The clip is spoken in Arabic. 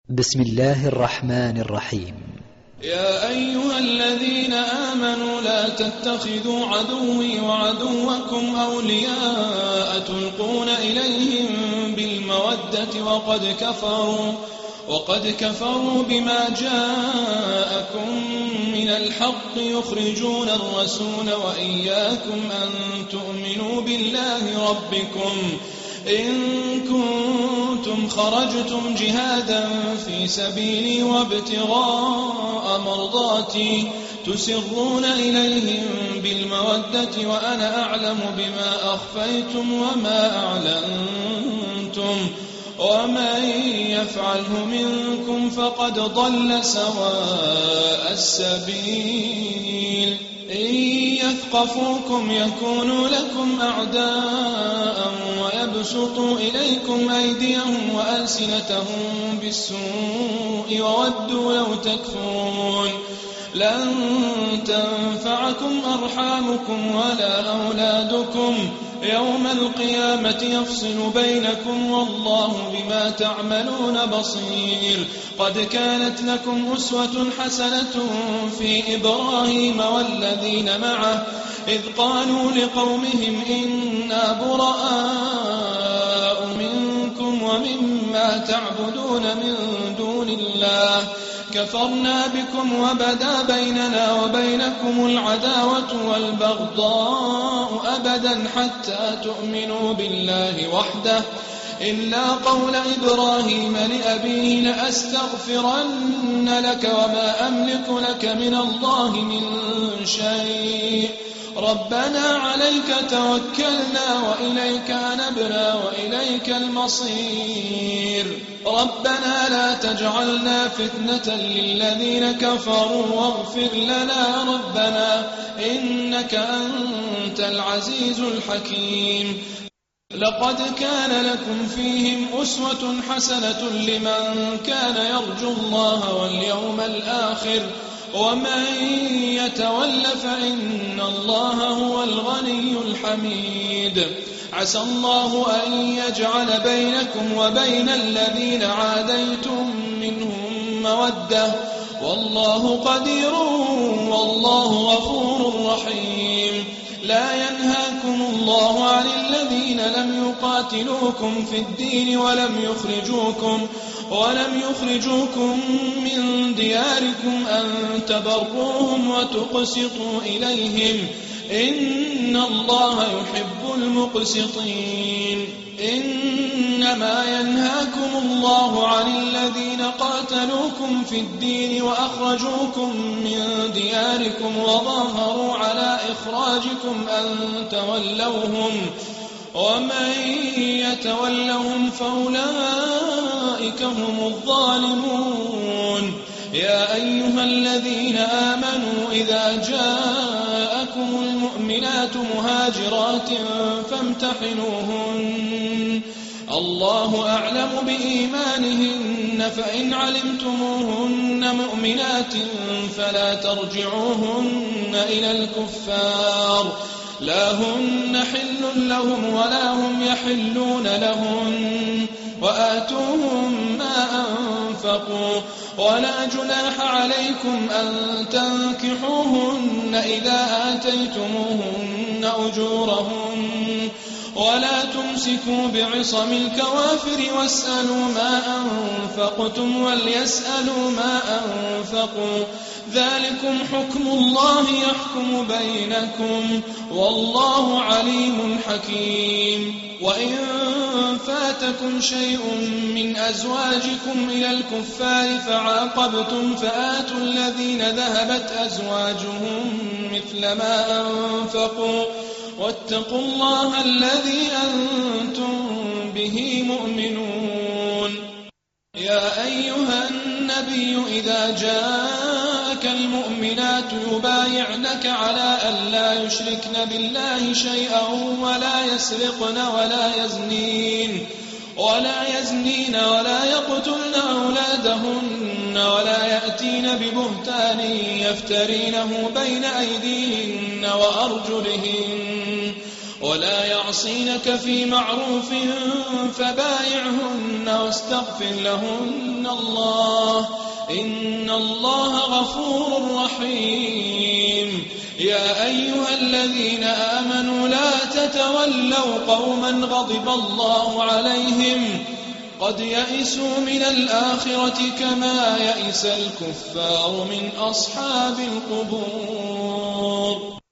بسم الله الرحمن الرحيم. يا أيها الذين آمنوا لا تتخذوا عدوي وعدوكم أولياء تلقون إليهم بالمودة وقد كفروا بما جاءكم من الحق يخرجون الرسول وإياكم أن تؤمنوا بالله ربكم إن كنتم خرجتم جهادا في سبيلي وابتغاء مرضاتي تسرون إليهم بالمودة وأنا أعلم بما أخفيتم وما أعلنتم ومن يفعله منكم فقد ضل سواء السبيل إن يثقفوكم يكونوا لكم أعداء ويبسطوا إليكم أيديهم وألسنتهم بالسوء وودوا لو تكفرون لن تنفعكم أرحامكم ولا أولادكم يوم القيامة يفصل بينكم والله بما تعملون بصير قد كانت لكم أسوة حسنة في إبراهيم والذين معه إذ قالوا لقومهم إنا براء منكم ومما تعبدون من دون الله كفرنا بكم وبدا بيننا وبينكم العداوة والبغضاء أبدا حتى تؤمنوا بالله وحده إلا قول إبراهيم لأبيه لأستغفرن لك وما أملك لك من الله من شيء ربنا عليك توكلنا وإليك أنبنا وإليك المصير ربنا لا تجعلنا فتنة للذين كفروا واغفر لنا ربنا إنك أنت العزيز الحكيم لقد كان لكم فيهم أسوة حسنة لمن كان يرجو الله واليوم الآخر ومن يتول فإن الله هو الغني الحميد عسى الله أن يجعل بينكم وبين الذين عاديتم منهم مودة والله قدير والله غفور رحيم لا ينهاكم الله عن الذين لم يقاتلوكم في الدين ولم يخرجوكم من دياركم أن تبروهم وتقسطوا إليهم إن الله يحب المقسطين إنما ينهاكم الله عن الذين قاتلوكم في الدين وأخرجوكم من دياركم وظاهروا على إخراجكم أن تولوهم ومن يتولهم فأولئك هم الظالمون يا أيها الذين آمنوا إذا جاءكم المؤمنات مهاجرات فامتحنوهن الله أعلم بإيمانهن فإن علمتموهن مؤمنات فلا ترجعوهن إلى الكفار لا هن حل لهم ولا هم يحلون لهن وآتوهم ما أنفقوا ولا جناح عليكم أن تنكحوهن إذا آتيتموهن أجورهن ولا تمسكوا بعصم الكوافر واسألوا ما أنفقتم وليسألوا ما أنفقوا ذلكم حكم الله يحكم بينكم والله عليم حكيم وإن فاتكم شيء من أزواجكم إلى الكفار فعاقبتم فآتوا الذين ذهبت أزواجهم مثل ما أنفقوا واتقوا الله الذي أنتم به مؤمنون يا أيها النبي إذا جاءك المؤمنات يبايعنك على أن لا يشركن بالله شيئا ولا يسرقن ولا يزنين ولا يقتلن أولادهن ولا يأتين ببهتان يفترينه بين أيديهن وأرجلهن ولا يعصينك في معروف فبايعهن واستغفر لهن الله إن الله غفور رحيم. يا أيها الذين آمنوا لا تتولوا قوما غضب الله عليهم قد يئسوا من الآخرة كما يئس الكفار من أصحاب القبور.